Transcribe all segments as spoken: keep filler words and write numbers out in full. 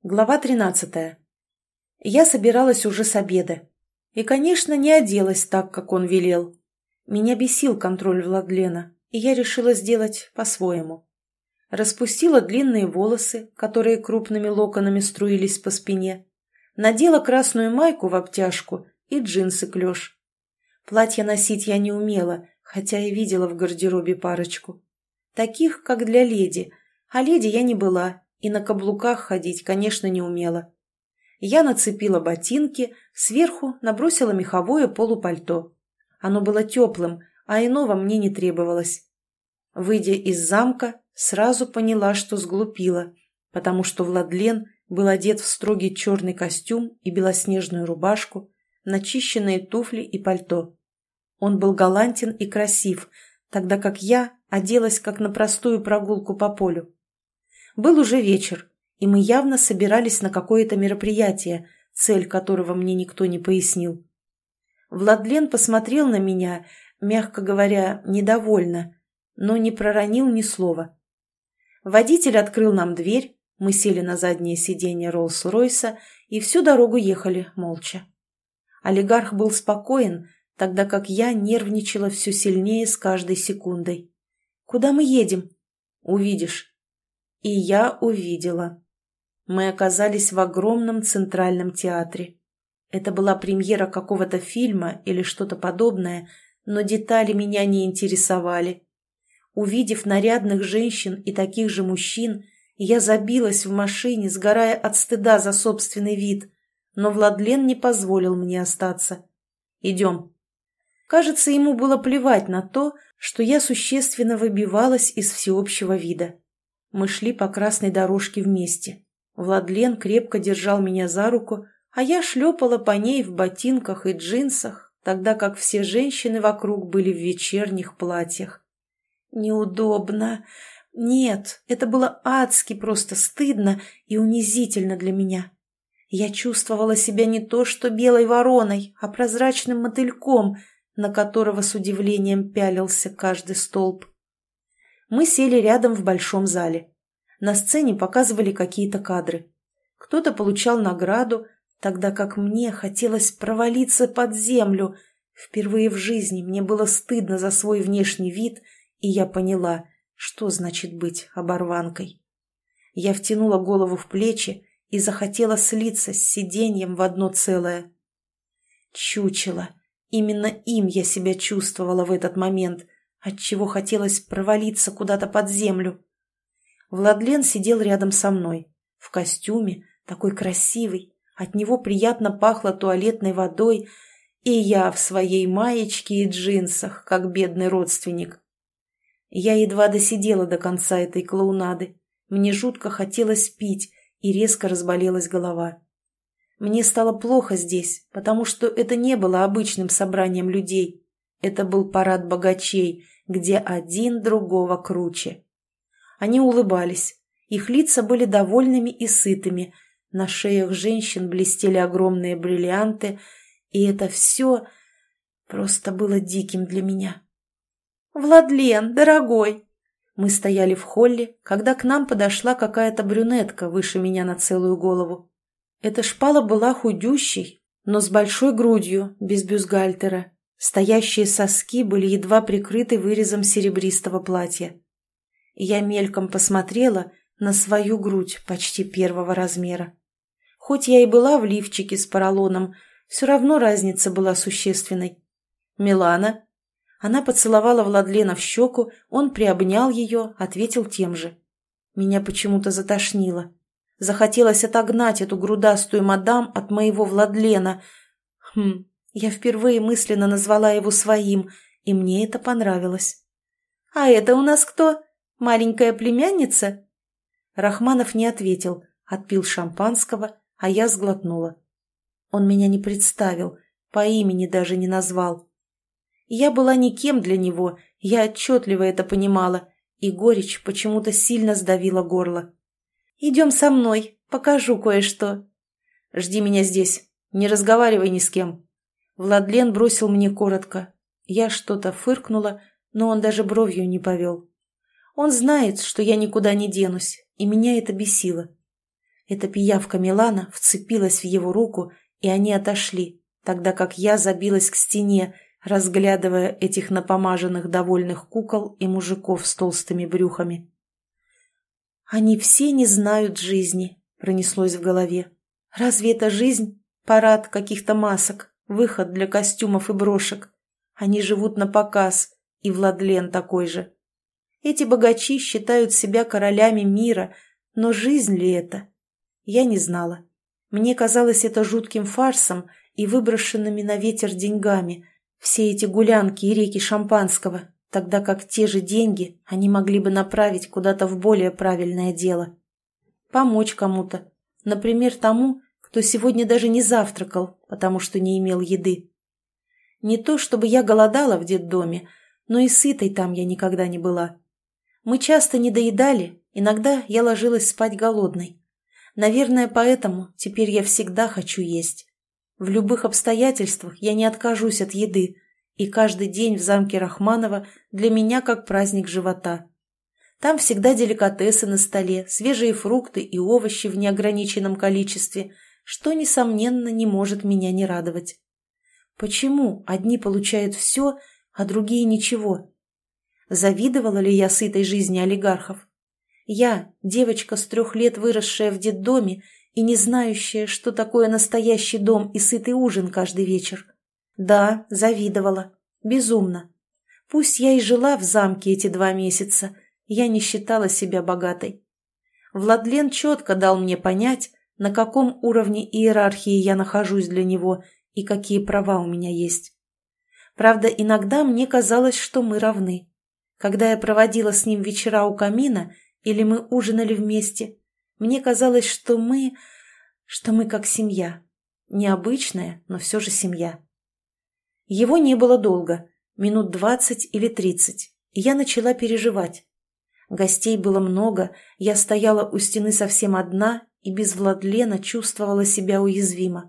Глава тринадцатая. Я собиралась уже с обеда. И, конечно, не оделась так, как он велел. Меня бесил контроль Владлена, и я решила сделать по-своему. Распустила длинные волосы, которые крупными локонами струились по спине. Надела красную майку в обтяжку и джинсы клеш. Платье носить я не умела, хотя и видела в гардеробе парочку. Таких, как для леди, а леди я не была. И на каблуках ходить, конечно, не умела. Я нацепила ботинки, сверху набросила меховое полупальто. Оно было теплым, а иного мне не требовалось. Выйдя из замка, сразу поняла, что сглупила, потому что Владлен был одет в строгий черный костюм и белоснежную рубашку, начищенные туфли и пальто. Он был галантен и красив, тогда как я оделась как на простую прогулку по полю. Был уже вечер, и мы явно собирались на какое-то мероприятие, цель которого мне никто не пояснил. Владлен посмотрел на меня, мягко говоря, недовольно, но не проронил ни слова. Водитель открыл нам дверь, мы сели на заднее сиденье Роллс-Ройса и всю дорогу ехали молча. Олигарх был спокоен, тогда как я нервничала все сильнее с каждой секундой. «Куда мы едем?» «Увидишь». И я увидела. Мы оказались в огромном центральном театре. Это была премьера какого-то фильма или что-то подобное, но детали меня не интересовали. Увидев нарядных женщин и таких же мужчин, я забилась в машине, сгорая от стыда за собственный вид, но Владлен не позволил мне остаться. «Идем». Кажется, ему было плевать на то, что я существенно выбивалась из всеобщего вида. Мы шли по красной дорожке вместе. Владлен крепко держал меня за руку, а я шлепала по ней в ботинках и джинсах, тогда как все женщины вокруг были в вечерних платьях. Неудобно. Нет, это было адски просто стыдно и унизительно для меня. Я чувствовала себя не то что белой вороной, а прозрачным мотыльком, на которого с удивлением пялился каждый столб. Мы сели рядом в большом зале. На сцене показывали какие-то кадры. Кто-то получал награду, тогда как мне хотелось провалиться под землю. Впервые в жизни мне было стыдно за свой внешний вид, и я поняла, что значит быть оборванкой. Я втянула голову в плечи и захотела слиться с сиденьем в одно целое. Чучело. Именно им я себя чувствовала в этот момент, отчего хотелось провалиться куда-то под землю. Владлен сидел рядом со мной, в костюме, такой красивый, от него приятно пахло туалетной водой, и я в своей маечке и джинсах, как бедный родственник. Я едва досидела до конца этой клоунады, мне жутко хотелось пить, и резко разболелась голова. Мне стало плохо здесь, потому что это не было обычным собранием людей, это был парад богачей, где один другого круче. Они улыбались, их лица были довольными и сытыми, на шеях женщин блестели огромные бриллианты, и это все просто было диким для меня. «Владлен, дорогой!» Мы стояли в холле, когда к нам подошла какая-то брюнетка выше меня на целую голову. Эта шпала была худющей, но с большой грудью, без бюстгальтера. Стоящие соски были едва прикрыты вырезом серебристого платья. Я мельком посмотрела на свою грудь почти первого размера. Хоть я и была в лифчике с поролоном, все равно разница была существенной. «Милана?» Она поцеловала Владлена в щеку, он приобнял ее, ответил тем же. Меня почему-то затошнило. Захотелось отогнать эту грудастую мадам от моего Владлена. Хм, я впервые мысленно назвала его своим, и мне это понравилось. «А это у нас кто? Маленькая племянница?» Рахманов не ответил, отпил шампанского, а я сглотнула. Он меня не представил, по имени даже не назвал. Я была никем для него, я отчетливо это понимала, и горечь почему-то сильно сдавила горло. «Идем со мной, покажу кое-что». «Жди меня здесь, не разговаривай ни с кем». Владлен бросил мне коротко. Я что-то фыркнула, но он даже бровью не повел. Он знает, что я никуда не денусь, и меня это бесило. Эта пиявка Милана вцепилась в его руку, и они отошли, тогда как я забилась к стене, разглядывая этих напомаженных довольных кукол и мужиков с толстыми брюхами. «Они все не знают жизни», — пронеслось в голове. «Разве это жизнь? Парад каких-то масок, выход для костюмов и брошек. Они живут на показ, и Владлен такой же. Эти богачи считают себя королями мира, но жизнь ли это? Я не знала. Мне казалось это жутким фарсом и выброшенными на ветер деньгами, все эти гулянки и реки шампанского, тогда как те же деньги они могли бы направить куда-то в более правильное дело. Помочь кому-то, например, тому, кто сегодня даже не завтракал, потому что не имел еды. Не то чтобы я голодала в детдоме, но и сытой там я никогда не была. Мы часто не доедали, иногда я ложилась спать голодной. Наверное, поэтому теперь я всегда хочу есть. В любых обстоятельствах я не откажусь от еды, и каждый день в замке Рахманова для меня как праздник живота. Там всегда деликатесы на столе, свежие фрукты и овощи в неограниченном количестве, что, несомненно, не может меня не радовать. Почему одни получают все, а другие ничего? Завидовала ли я сытой жизни олигархов? Я, девочка с трех лет, выросшая в детдоме и не знающая, что такое настоящий дом и сытый ужин каждый вечер. Да, завидовала. Безумно. Пусть я и жила в замке эти два месяца, я не считала себя богатой. Владлен четко дал мне понять, на каком уровне иерархии я нахожусь для него и какие права у меня есть. Правда, иногда мне казалось, что мы равны. Когда я проводила с ним вечера у камина или мы ужинали вместе, мне казалось, что мы... что мы как семья. Необычная, но все же семья. Его не было долго, минут двадцать или тридцать, и я начала переживать. Гостей было много, я стояла у стены совсем одна и без Владлена чувствовала себя уязвимо.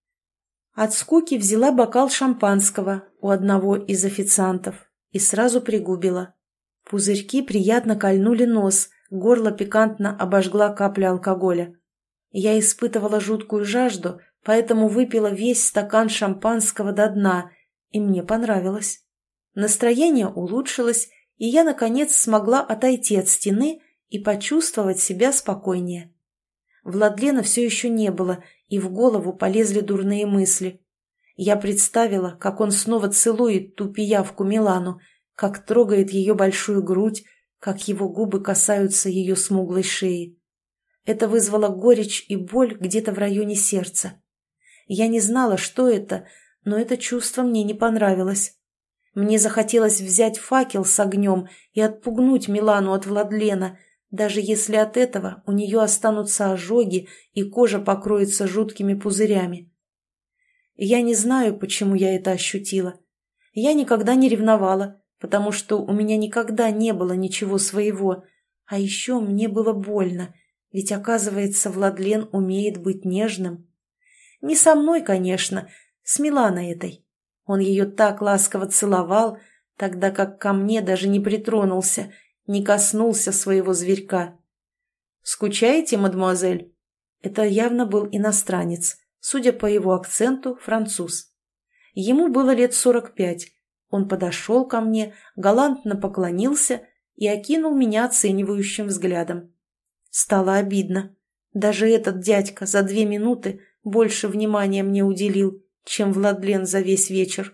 От скуки взяла бокал шампанского у одного из официантов и сразу пригубила. Пузырьки приятно кольнули нос, горло пикантно обожгла капля алкоголя. Я испытывала жуткую жажду, поэтому выпила весь стакан шампанского до дна, и мне понравилось. Настроение улучшилось, и я, наконец, смогла отойти от стены и почувствовать себя спокойнее. Владлена все еще не было, и в голову полезли дурные мысли. Я представила, как он снова целует ту пиявку Милану, как трогает ее большую грудь, как его губы касаются ее смуглой шеи. Это вызвало горечь и боль где-то в районе сердца. Я не знала, что это, но это чувство мне не понравилось. Мне захотелось взять факел с огнем и отпугнуть Милану от Владлена, даже если от этого у нее останутся ожоги и кожа покроется жуткими пузырями. Я не знаю, почему я это ощутила. Я никогда не ревновала, потому что у меня никогда не было ничего своего, а еще мне было больно, ведь, оказывается, Владлен умеет быть нежным. Не со мной, конечно, с Миланой этой. Он ее так ласково целовал, тогда как ко мне даже не притронулся, не коснулся своего зверька. «Скучаете, мадемуазель?» Это явно был иностранец, судя по его акценту, француз. Ему было лет сорок пять. Он подошел ко мне, галантно поклонился и окинул меня оценивающим взглядом. Стало обидно. Даже этот дядька за две минуты больше внимания мне уделил, чем Владлен за весь вечер.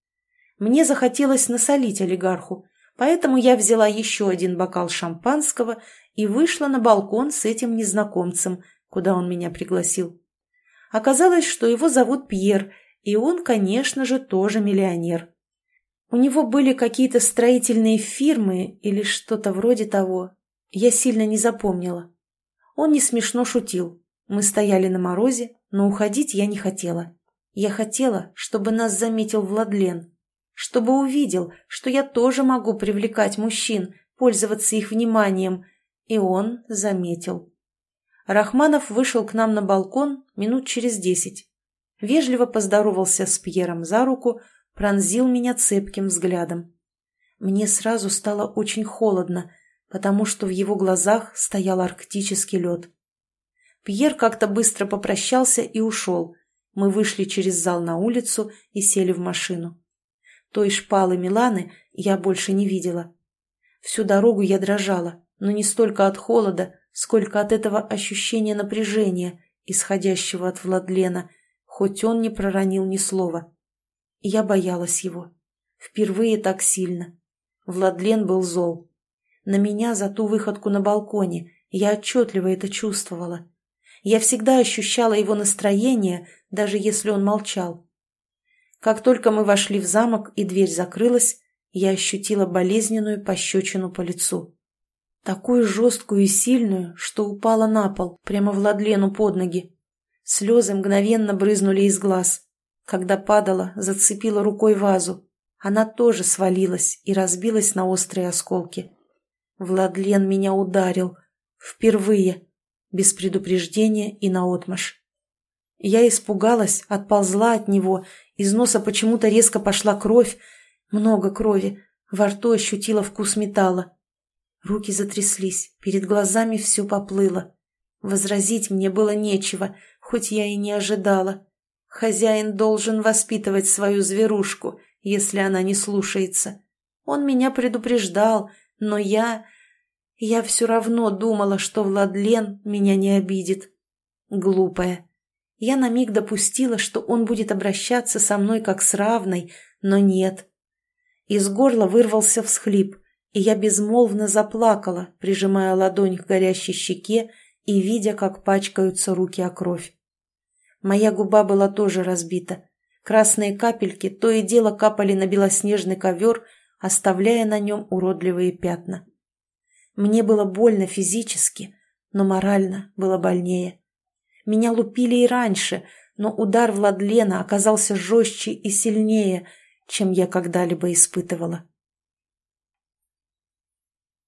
Мне захотелось насолить олигарху, поэтому я взяла еще один бокал шампанского и вышла на балкон с этим незнакомцем, куда он меня пригласил. Оказалось, что его зовут Пьер, и он, конечно же, тоже миллионер. У него были какие-то строительные фирмы или что-то вроде того. Я сильно не запомнила. Он не смешно шутил. Мы стояли на морозе, но уходить я не хотела. Я хотела, чтобы нас заметил Владлен, чтобы увидел, что я тоже могу привлекать мужчин, пользоваться их вниманием, и он заметил. Рахманов вышел к нам на балкон минут через десять. Вежливо поздоровался с Пьером за руку, пронзил меня цепким взглядом. Мне сразу стало очень холодно, потому что в его глазах стоял арктический лед. Пьер как-то быстро попрощался и ушел. Мы вышли через зал на улицу и сели в машину. Той шпалы Миланы я больше не видела. Всю дорогу я дрожала, но не столько от холода, сколько от этого ощущения напряжения, исходящего от Владлена, хоть он не проронил ни слова. Я боялась его. Впервые так сильно. Владлен был зол. На меня за ту выходку на балконе я отчетливо это чувствовала. Я всегда ощущала его настроение, даже если он молчал. Как только мы вошли в замок и дверь закрылась, я ощутила болезненную пощечину по лицу. Такую жесткую и сильную, что упала на пол, прямо Владлену под ноги. Слезы мгновенно брызнули из глаз. Когда падала, зацепила рукой вазу. Она тоже свалилась и разбилась на острые осколки. Владлен меня ударил. Впервые. Без предупреждения и наотмашь. Я испугалась, отползла от него, из носа почему-то резко пошла кровь, много крови, во рту ощутила вкус металла. Руки затряслись, перед глазами все поплыло. Возразить мне было нечего, хоть я и не ожидала. Хозяин должен воспитывать свою зверушку, если она не слушается. Он меня предупреждал, но я... Я все равно думала, что Владлен меня не обидит. Глупая. Я на миг допустила, что он будет обращаться со мной как с равной, но нет. Из горла вырвался всхлип, и я безмолвно заплакала, прижимая ладонь к горящей щеке и видя, как пачкаются руки о кровь. Моя губа была тоже разбита. Красные капельки то и дело капали на белоснежный ковер, оставляя на нем уродливые пятна. Мне было больно физически, но морально было больнее. Меня лупили и раньше, но удар Владлена оказался жестче и сильнее, чем я когда-либо испытывала.